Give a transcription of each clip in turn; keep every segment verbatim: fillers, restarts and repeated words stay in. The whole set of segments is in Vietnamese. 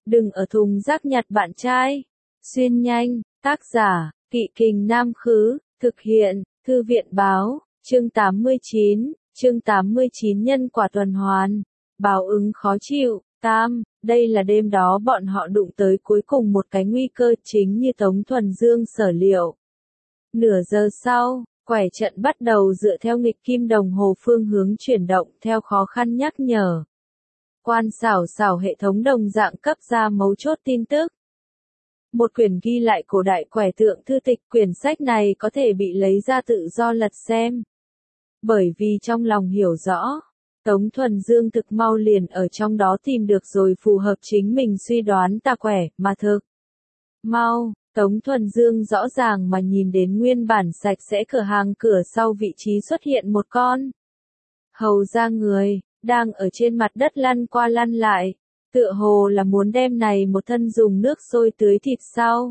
Đừng ở thùng rác nhặt bạn trai. Xuyên nhanh, tác giả, Kỵ Kình Nam Khứ, thực hiện, Thư viện Báo, chương tám mươi chín, chương tám mươi chín nhân quả tuần hoàn, báo ứng khó chịu, tam, đây là đêm đó bọn họ đụng tới cuối cùng một cái nguy cơ chính như Tống Thuần Dương sở liệu. Nửa giờ sau, quẻ trận bắt đầu dựa theo nghịch kim đồng hồ phương hướng chuyển động theo khó khăn nhắc nhở. Quan xảo xảo hệ thống đồng dạng cấp ra mấu chốt tin tức. Một quyển ghi lại cổ đại quẻ tượng thư tịch, quyển sách này có thể bị lấy ra tự do lật xem. Bởi vì trong lòng hiểu rõ, Tống Thuần Dương thực mau liền ở trong đó tìm được rồi phù hợp chính mình suy đoán tà quẻ, mà thực. Mau, Tống Thuần Dương rõ ràng mà nhìn đến nguyên bản sạch sẽ cửa hàng cửa sau vị trí xuất hiện một con hầu ra người, đang ở trên mặt đất lăn qua lăn lại, tựa hồ là muốn đem này một thân dùng nước sôi tưới thịt sau.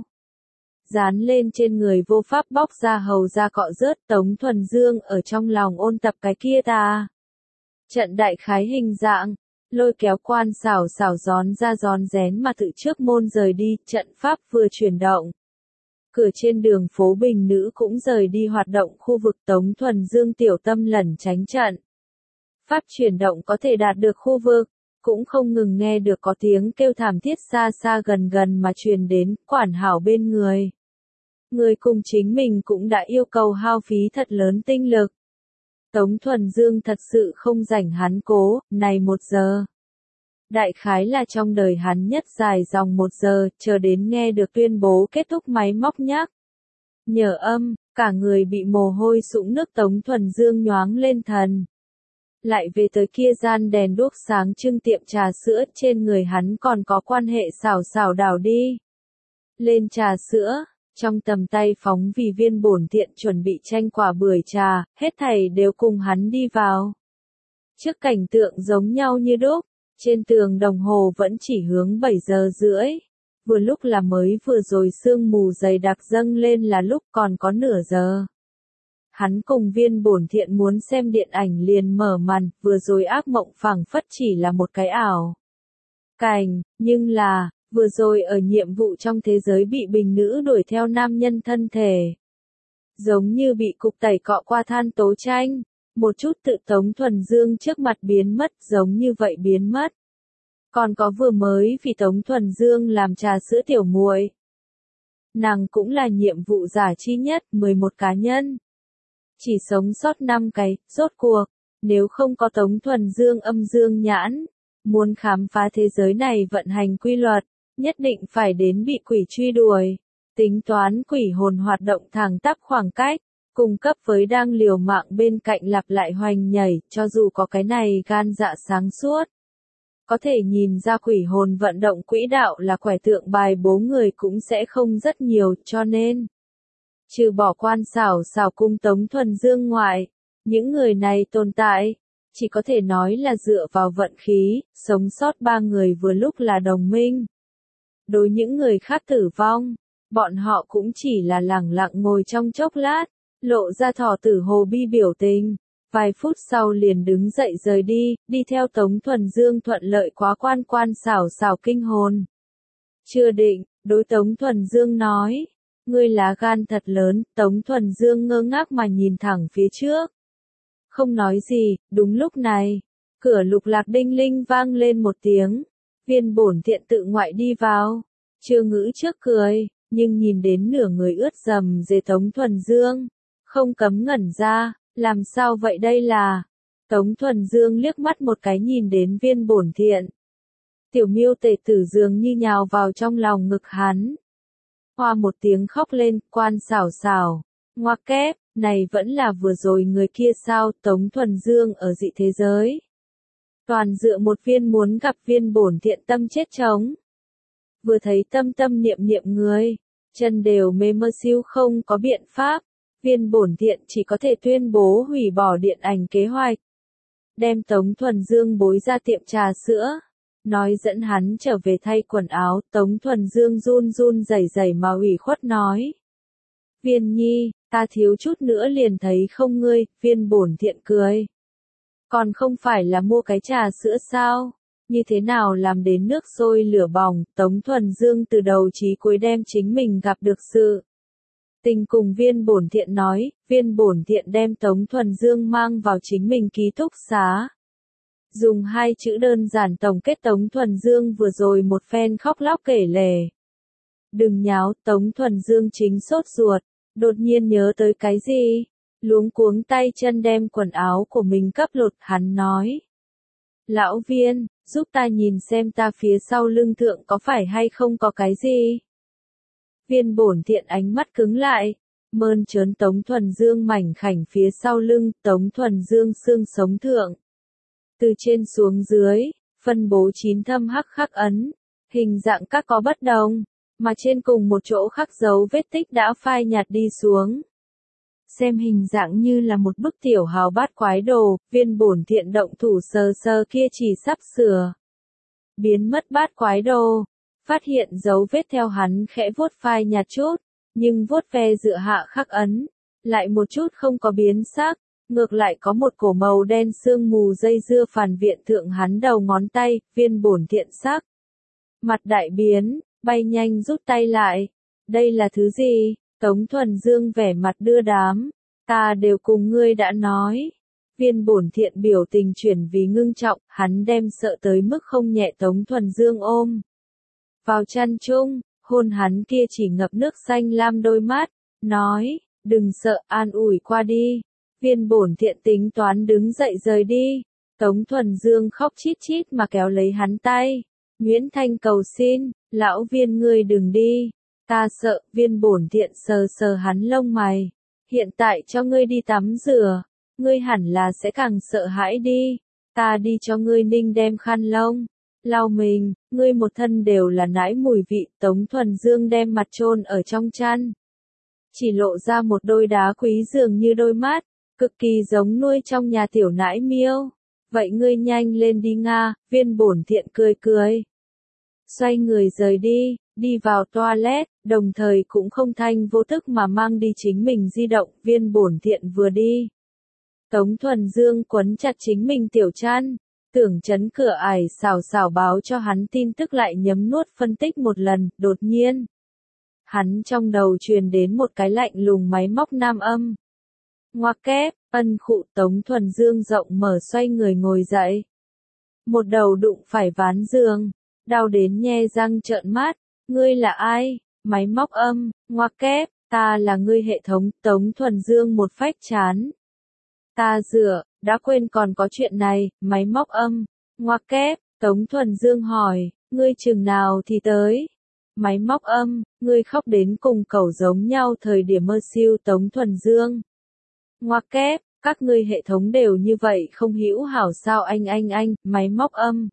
Dán lên trên người vô pháp bóc ra hầu ra cọ rớt. Tống Thuần Dương ở trong lòng ôn tập cái kia ta. Trận đại khái hình dạng, lôi kéo quan xảo xảo gión ra gión rén mà tự trước môn rời đi, trận pháp vừa chuyển động. Cửa trên đường phố Bình Nữ cũng rời đi hoạt động khu vực. Tống Thuần Dương tiểu tâm lẩn tránh trận. Pháp chuyển động có thể đạt được khu vực, cũng không ngừng nghe được có tiếng kêu thảm thiết xa xa gần gần mà truyền đến, quản hảo bên người. Người cùng chính mình cũng đã yêu cầu hao phí thật lớn tinh lực. Tống Thuần Dương thật sự không rảnh hắn cố, này một giờ. Đại khái là trong đời hắn nhất dài dòng một giờ, chờ đến nghe được tuyên bố kết thúc máy móc nhắc. Nhờ âm, cả người bị mồ hôi sũng nước. Tống Thuần Dương nhoáng lên thần. Lại về tới kia gian đèn đuốc sáng trưng tiệm trà sữa, trên người hắn còn có quan hệ xảo xảo đảo đi. Lên trà sữa, trong tầm tay phóng vì viên bổn thiện chuẩn bị chanh quả bưởi trà, hết thảy đều cùng hắn đi vào. Trước cảnh tượng giống nhau như đúc, trên tường đồng hồ vẫn chỉ hướng bảy giờ rưỡi. Vừa lúc là mới vừa rồi sương mù dày đặc dâng lên là lúc còn có nửa giờ. Hắn cùng viên bổn thiện muốn xem điện ảnh liền mở màn, vừa rồi ác mộng phảng phất chỉ là một cái ảo cảnh, nhưng là, vừa rồi ở nhiệm vụ trong thế giới bị bình nữ đuổi theo nam nhân thân thể. Giống như bị cục tẩy cọ qua than tố tranh, một chút tự Tống Thuần Dương trước mặt biến mất, giống như vậy biến mất. Còn có vừa mới vì Tống Thuần Dương làm trà sữa tiểu muội. Nàng cũng là nhiệm vụ giả chi nhất, mười một cá nhân. Chỉ sống sót năm cái, rốt cuộc, nếu không có Tống Thuần Dương âm dương nhãn, muốn khám phá thế giới này vận hành quy luật, nhất định phải đến bị quỷ truy đuổi, tính toán quỷ hồn hoạt động thẳng tắp khoảng cách, cung cấp với đang liều mạng bên cạnh lặp lại hoành nhảy, cho dù có cái này gan dạ sáng suốt. Có thể nhìn ra quỷ hồn vận động quỹ đạo là quẻ tượng bài bố người cũng sẽ không rất nhiều, cho nên trừ bỏ quan xảo xảo cung Tống Thuần Dương ngoại, những người này tồn tại, chỉ có thể nói là dựa vào vận khí, sống sót ba người vừa lúc là đồng minh. Đối những người khác tử vong, bọn họ cũng chỉ là lẳng lặng ngồi trong chốc lát, lộ ra thỏ tử hồ bi biểu tình, vài phút sau liền đứng dậy rời đi, đi theo Tống Thuần Dương thuận lợi quá quan. Quan xảo xảo kinh hồn. Chưa định, đối Tống Thuần Dương nói. Ngươi lá gan thật lớn. Tống Thuần Dương ngơ ngác mà nhìn thẳng phía trước. Không nói gì. Đúng lúc này, cửa lục lạc đinh linh vang lên một tiếng. Viên bổn thiện tự ngoại đi vào. Chưa ngữ trước cười, nhưng nhìn đến nửa người ướt dầm dề Tống Thuần Dương, không cấm ngẩn ra. Làm sao vậy đây là? Tống Thuần Dương liếc mắt một cái nhìn đến viên bổn thiện. Tiểu miêu tể tử dường như nhào vào trong lòng ngực hắn. Hoa một tiếng khóc lên. Quan xảo xảo, ngoặc kép, này vẫn là vừa rồi người kia sao? Tống Thuần Dương ở dị thế giới, toàn dựa một viên muốn gặp viên bổn thiện tâm chết trống. Vừa thấy tâm tâm niệm niệm người, chân đều mê mơ siêu không có biện pháp. Viên bổn thiện chỉ có thể tuyên bố hủy bỏ điện ảnh kế hoạch. Đem Tống Thuần Dương bối ra tiệm trà sữa. Nói dẫn hắn trở về thay quần áo. Tống Thuần Dương run run rẩy rẩy mà ủy khuất nói. Viên nhi, ta thiếu chút nữa liền thấy không ngươi. Viên bổn thiện cười. Còn không phải là mua cái trà sữa sao? như thế nào làm đến nước sôi lửa bỏng, Tống Thuần Dương từ đầu chí cuối đem chính mình gặp được sự tình cùng Viên Bổn Thiện nói, Viên Bổn Thiện đem Tống Thuần Dương mang vào chính mình ký túc xá. Dùng hai chữ đơn giản tổng kết Tống Thuần Dương vừa rồi một phen khóc lóc kể lể. Đừng nháo, Tống Thuần Dương chính sốt ruột, đột nhiên nhớ tới cái gì, luống cuống tay chân đem quần áo của mình cấp lột, hắn nói. Lão Viên, giúp ta nhìn xem ta phía sau lưng thượng có phải hay không có cái gì. Viên Bổn Thiện ánh mắt cứng lại, mơn trớn Tống Thuần Dương mảnh khảnh phía sau lưng, Tống Thuần Dương xương sống thượng. Từ trên xuống dưới, phân bố chín thâm hắc khắc ấn, hình dạng các có bất đồng, mà trên cùng một chỗ khắc dấu vết tích đã phai nhạt đi xuống. Xem hình dạng như là một bức tiểu hào bát quái đồ, Viên Bổn Thiện động thủ sờ sờ kia chỉ sắp sửa biến mất bát quái đồ, phát hiện dấu vết theo hắn khẽ vuốt phai nhạt chút, nhưng vuốt ve dựa hạ khắc ấn, lại một chút không có biến sắc, ngược lại có một cổ màu đen sương mù dây dưa phản viện thượng hắn đầu ngón tay, Viên Bổn Thiện sắc. Mặt đại biến, bay nhanh rút tay lại. Đây là thứ gì? Tống Thuần Dương vẻ mặt đưa đám. Ta đều cùng ngươi đã nói. Viên Bổn Thiện biểu tình chuyển vì ngưng trọng, hắn đem sợ tới mức không nhẹ Tống Thuần Dương ôm vào chăn chung, hôn hắn kia chỉ ngập nước xanh lam đôi mắt, nói, đừng sợ, an ủi qua đi. Viên Bổn Thiện tính toán đứng dậy rời đi. Tống Thuần Dương khóc chít chít mà kéo lấy hắn tay. Nguyễn Thanh cầu xin, lão Viên ngươi đừng đi. Ta sợ, Viên Bổn Thiện sờ sờ hắn lông mày. Hiện tại cho ngươi đi tắm rửa. Ngươi hẳn là sẽ càng sợ hãi đi. Ta đi cho ngươi ninh đem khăn lông. Lau mình, ngươi một thân đều là nãi mùi vị. Tống Thuần Dương đem mặt chôn ở trong chăn. Chỉ lộ ra một đôi đá quý dường như đôi mắt. Cực kỳ giống nuôi trong nhà tiểu nãi miêu. Vậy ngươi nhanh lên đi Nga, Viên Bổn Thiện cười cười. Xoay người rời đi, đi vào toilet, đồng thời cũng không thanh vô tức mà mang đi chính mình di động, Viên Bổn Thiện vừa đi. Tống Thuần Dương quấn chặt chính mình tiểu chăn, tưởng chấn cửa ải xào xào báo cho hắn tin tức lại nhấm nuốt phân tích một lần, đột nhiên. Hắn trong đầu truyền đến một cái lạnh lùng máy móc nam âm. Ngoặc kép, ân khụ Tống Thuần Dương rộng mở xoay người ngồi dậy. Một đầu đụng phải ván giường, đau đến nhe răng trợn mắt, ngươi là ai? Máy móc âm, ngoặc kép, ta là ngươi hệ thống, Tống Thuần Dương một phách chán. Ta rửa, đã quên còn có chuyện này, máy móc âm, ngoặc kép, Tống Thuần Dương hỏi, ngươi chừng nào thì tới? Máy móc âm, ngươi khóc đến cùng cẩu giống nhau thời điểm mơ siêu Tống Thuần Dương. Ngoặc kép, các ngươi hệ thống đều như vậy không hữu hảo sao anh anh anh, máy móc âm.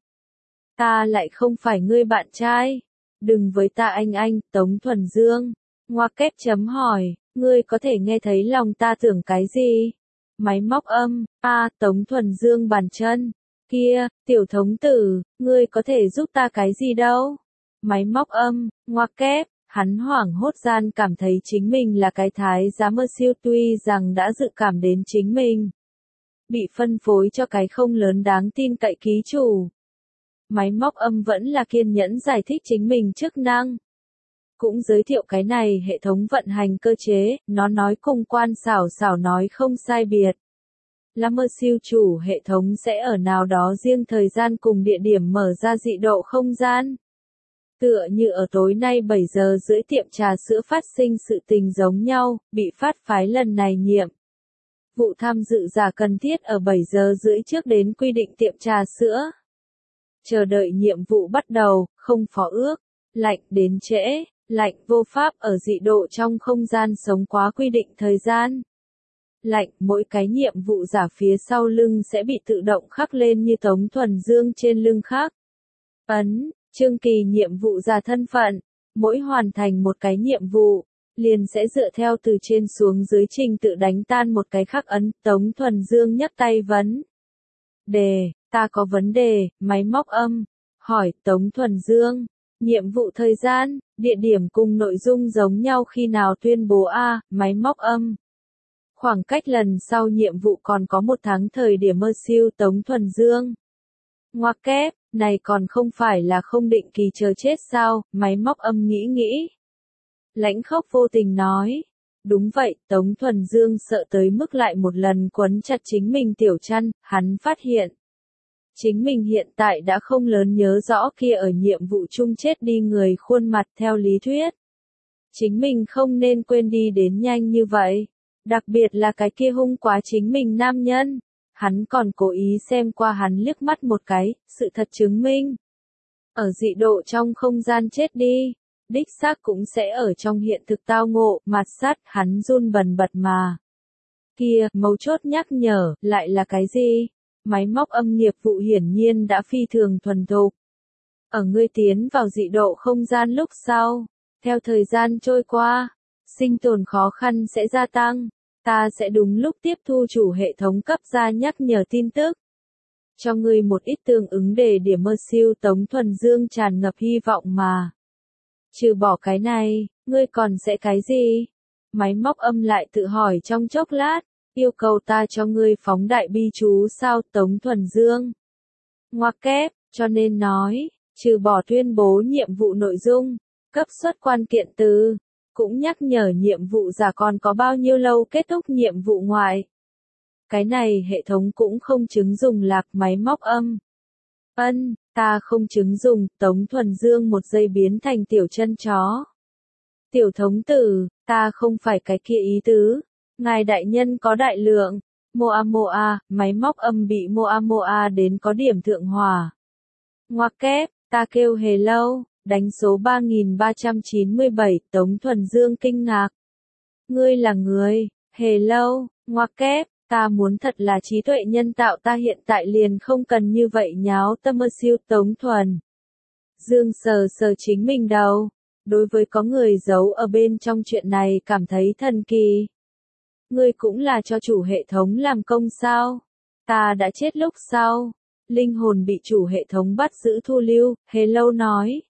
Ta lại không phải ngươi bạn trai. Đừng với ta anh anh, Tống Thuần Dương. Ngoặc kép chấm hỏi, ngươi có thể nghe thấy lòng ta tưởng cái gì? Máy móc âm, a à, Tống Thuần Dương bàn chân. Kia, tiểu thống tử, ngươi có thể giúp ta cái gì đâu? Máy móc âm, ngoặc kép. Hắn hoảng hốt gian cảm thấy chính mình là cái thái giá mơ siêu tuy rằng đã dự cảm đến chính mình. Bị phân phối cho cái không lớn đáng tin cậy ký chủ. Máy móc âm vẫn là kiên nhẫn giải thích chính mình chức năng. Cũng giới thiệu cái này hệ thống vận hành cơ chế, nó nói cùng quan xảo xảo nói không sai biệt. Là mơ siêu chủ hệ thống sẽ ở nào đó riêng thời gian cùng địa điểm mở ra dị độ không gian. Tựa như ở tối nay bảy giờ rưỡi tiệm trà sữa phát sinh sự tình giống nhau, bị phát phái lần này nhiệm. Vụ tham dự giả cần thiết ở bảy giờ rưỡi trước đến quy định tiệm trà sữa. Chờ đợi nhiệm vụ bắt đầu, không phó ước, lạnh đến trễ, lạnh vô pháp ở dị độ trong không gian sống quá quy định thời gian. Lạnh, mỗi cái nhiệm vụ giả phía sau lưng sẽ bị tự động khắc lên như Tống Thuần Dương trên lưng khắc. Ấn. Chương kỳ nhiệm vụ ra thân phận, mỗi hoàn thành một cái nhiệm vụ, liền sẽ dựa theo từ trên xuống dưới trình tự đánh tan một cái khắc ấn. Tống Thuần Dương nhấc tay vấn đề, ta có vấn đề, máy móc âm, hỏi Tống Thuần Dương, nhiệm vụ thời gian, địa điểm cùng nội dung giống nhau khi nào tuyên bố a, máy móc âm. Khoảng cách lần sau nhiệm vụ còn có một tháng thời điểm mơ siêu Tống Thuần Dương. Ngoặc kép, Này còn không phải là không định kỳ chờ chết sao, máy móc âm nghĩ nghĩ. Lãnh Khốc vô tình nói. Đúng vậy, Tống Thuần Dương sợ tới mức lại một lần quấn chặt chính mình tiểu chăn, hắn phát hiện. Chính mình hiện tại đã không lớn nhớ rõ kia ở nhiệm vụ chung chết đi người khuôn mặt theo lý thuyết. Chính mình không nên quên đi đến nhanh như vậy. Đặc biệt là cái kia hung quá chính mình nam nhân. Hắn còn cố ý xem qua hắn liếc mắt một cái, sự thật chứng minh. Ở dị độ trong không gian chết đi, đích xác cũng sẽ ở trong hiện thực tao ngộ, mặt sát, hắn run bần bật mà. Kia, mấu chốt nhắc nhở, lại là cái gì? Máy móc âm nghiệp vụ hiển nhiên đã phi thường thuần thục. Ở ngươi tiến vào dị độ không gian lúc sau, theo thời gian trôi qua, sinh tồn khó khăn sẽ gia tăng. Ta sẽ đúng lúc tiếp thu chủ hệ thống cấp ra nhắc nhở tin tức. Cho ngươi một ít tương ứng để điểm mơ siêu. Tống Thuần Dương tràn ngập hy vọng mà. Trừ bỏ cái này, ngươi còn sẽ cái gì? Máy móc âm lại tự hỏi trong chốc lát, yêu cầu ta cho ngươi phóng đại bi chú sao? Tống Thuần Dương. Ngoặc kép, cho nên nói, trừ bỏ tuyên bố nhiệm vụ nội dung, cấp xuất quan kiện từ, cũng nhắc nhở nhiệm vụ giả còn có bao nhiêu lâu kết thúc nhiệm vụ ngoại. Cái này hệ thống cũng không chứng dùng lạc máy móc âm. Ân, ta không chứng dùng. Tống Thuần Dương một giây biến thành tiểu chân chó. Tiểu thống tử, ta không phải cái kia ý tứ. Ngài đại nhân có đại lượng. Moa Moa, máy móc âm bị Moa Moa đến có điểm thượng hòa. Ngoặc kép, ta kêu hề lâu. Đánh số ba nghìn ba trăm chín mươi bảy, Tống Thuần Dương kinh ngạc. Ngươi là người, hề lâu, ngoặc kép, ta muốn thật là trí tuệ nhân tạo ta hiện tại liền không cần như vậy nháo tâm mơ siêu. Tống Thuần Dương sờ sờ chính mình đầu. Đối với có người giấu ở bên trong chuyện này cảm thấy thần kỳ. Ngươi cũng là cho chủ hệ thống làm công sao? Ta đã chết lúc sau. Linh hồn bị chủ hệ thống bắt giữ thu lưu, hề lâu nói.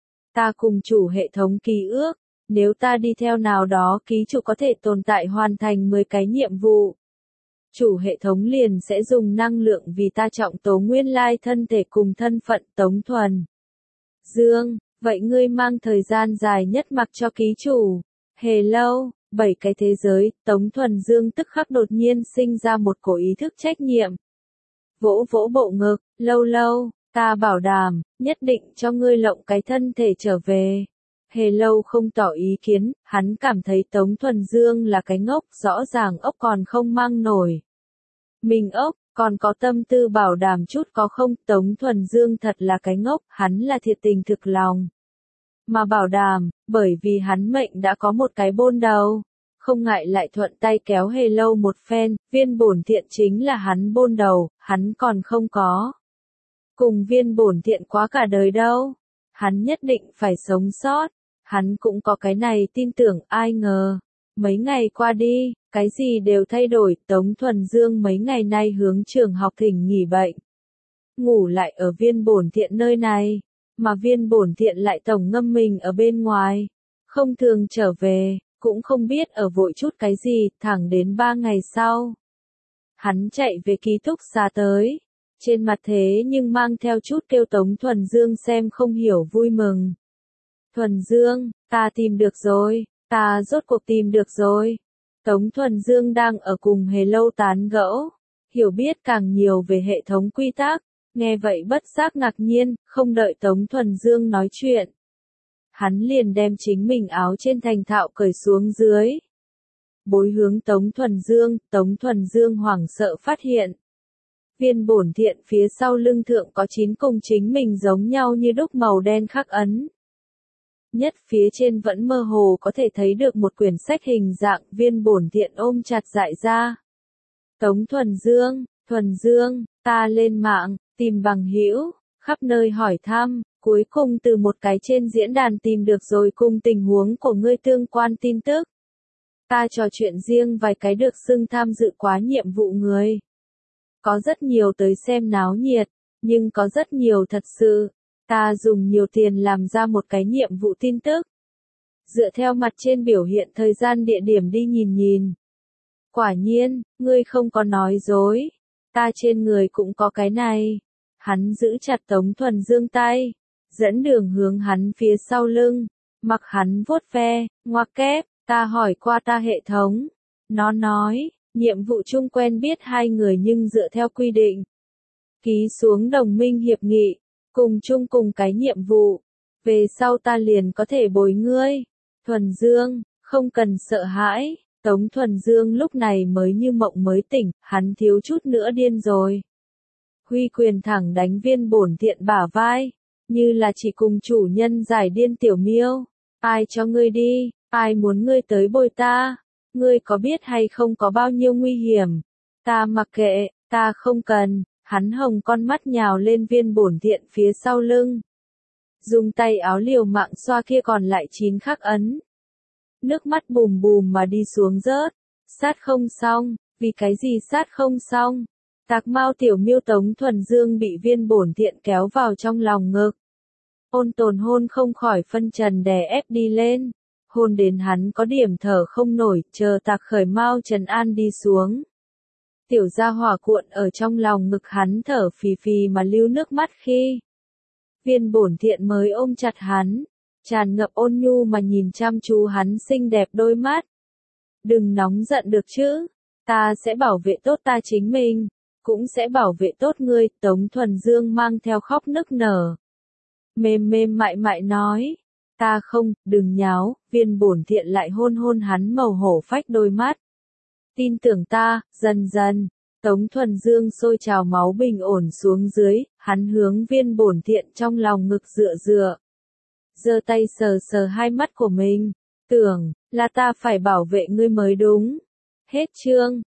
Ta cùng chủ hệ thống ký ước, nếu ta đi theo nào đó ký chủ có thể tồn tại hoàn thành mười cái nhiệm vụ. Chủ hệ thống liền sẽ dùng năng lượng vì ta trọng tố nguyên lai thân thể cùng thân phận. Tống Thuần Dương, vậy ngươi mang thời gian dài nhất mặc cho ký chủ. Hề lâu, bảy cái thế giới. Tống Thuần Dương tức khắc đột nhiên sinh ra một cổ ý thức trách nhiệm. Vỗ vỗ bộ ngực, lâu lâu. Ta bảo đảm, nhất định cho ngươi lộng cái thân thể trở về. Hề lâu không tỏ ý kiến, hắn cảm thấy Tống Thuần Dương là cái ngốc, rõ ràng ốc còn không mang nổi. Mình ốc, còn có tâm tư bảo đảm chút có không? Tống Thuần Dương thật là cái ngốc, hắn là thiệt tình thực lòng. Mà bảo đảm, bởi vì hắn mệnh đã có một cái bôn đầu. Không ngại lại thuận tay kéo hề lâu một phen, viên bổn thiện chính là hắn bôn đầu, hắn còn không có. Cùng viên bổn thiện quá cả đời đâu. Hắn nhất định phải sống sót. Hắn cũng có cái này tin tưởng, ai ngờ. Mấy ngày qua đi, cái gì đều thay đổi. Tống Thuần Dương mấy ngày nay hướng trường học thỉnh nghỉ bệnh. Ngủ lại ở viên bổn thiện nơi này. Mà viên bổn thiện lại tổng ngâm mình ở bên ngoài. Không thường trở về, cũng không biết ở vội chút cái gì, thẳng đến ba ngày sau. Hắn chạy về ký túc xá tới. Trên mặt thế nhưng mang theo chút kêu Tống Thuần Dương xem không hiểu vui mừng. Thuần Dương, ta tìm được rồi, ta rốt cuộc tìm được rồi. Tống Thuần Dương đang ở cùng hề lâu tán gẫu, hiểu biết càng nhiều về hệ thống quy tắc, nghe vậy bất giác ngạc nhiên, không đợi Tống Thuần Dương nói chuyện. Hắn liền đem chính mình áo trên thành thạo cởi xuống dưới. Bối hướng Tống Thuần Dương, Tống Thuần Dương hoảng sợ phát hiện. Viên bổn thiện phía sau lưng thượng có chín cùng chính mình giống nhau như đúc màu đen khắc ấn. Nhất phía trên vẫn mơ hồ có thể thấy được một quyển sách hình dạng. Viên bổn thiện ôm chặt dại ra. Tống Thuần Dương, Thuần Dương, ta lên mạng, tìm bằng hữu, khắp nơi hỏi thăm, cuối cùng từ một cái trên diễn đàn tìm được rồi cùng tình huống của ngươi tương quan tin tức. Ta trò chuyện riêng vài cái được xưng tham dự quá nhiệm vụ người. Có rất nhiều tới xem náo nhiệt, nhưng có rất nhiều thật sự. Ta dùng nhiều tiền làm ra một cái nhiệm vụ tin tức. Dựa theo mặt trên biểu hiện thời gian địa điểm đi nhìn nhìn. Quả nhiên, ngươi không có nói dối. Ta trên người cũng có cái này. Hắn giữ chặt Tống Thuần Dương tay, dẫn đường hướng hắn phía sau lưng, mặc hắn vuốt ve, ngoặc kép, ta hỏi qua ta hệ thống. Nó nói, nhiệm vụ chung quen biết hai người nhưng dựa theo quy định. Ký xuống đồng minh hiệp nghị, cùng chung cùng cái nhiệm vụ. Về sau ta liền có thể bồi ngươi. Thuần Dương, không cần sợ hãi. Tống Thuần Dương lúc này mới như mộng mới tỉnh, hắn thiếu chút nữa điên rồi. Huy quyền thẳng đánh Viên Bổn Thiện bả vai, như là chỉ cùng chủ nhân giải điên tiểu miêu. Ai cho ngươi đi, ai muốn ngươi tới bồi ta, ngươi có biết hay không có bao nhiêu nguy hiểm. Ta mặc kệ, ta không cần, hắn hồng con mắt nhào lên Viên Bổn Thiện phía sau lưng. Dùng tay áo liều mạng xoa kia còn lại chín khắc ấn. Nước mắt bùm bùm mà đi xuống rớt. Sát không xong, vì cái gì sát không xong? Tạc Mao tiểu miêu Tống Thuần Dương bị Viên Bổn Thiện kéo vào trong lòng ngực. Ôn tồn hôn không khỏi phân trần đè ép đi lên. Hôn đến hắn có điểm thở không nổi, chờ Tạc Khởi Mao trần an đi xuống. Tiểu gia hỏa cuộn ở trong lòng ngực hắn thở phì phì mà lưu nước mắt khi. Viên Bổn Thiện mới ôm chặt hắn, tràn ngập ôn nhu mà nhìn chăm chú hắn xinh đẹp đôi mắt. Đừng nóng giận được chứ, ta sẽ bảo vệ tốt ta chính mình, cũng sẽ bảo vệ tốt ngươi. Tống Thuần Dương mang theo khóc nức nở. Mềm mềm mại mại nói, ta không, đừng nháo. Viên Bổn Thiện lại hôn hôn hắn màu hổ phách đôi mắt. Tin tưởng ta, dần dần. Tống Thuần Dương sôi trào máu bình ổn xuống dưới, hắn hướng Viên Bổn Thiện trong lòng ngực dựa dựa. Giơ tay sờ sờ hai mắt của mình, tưởng, là ta phải bảo vệ ngươi mới đúng. Hết chương.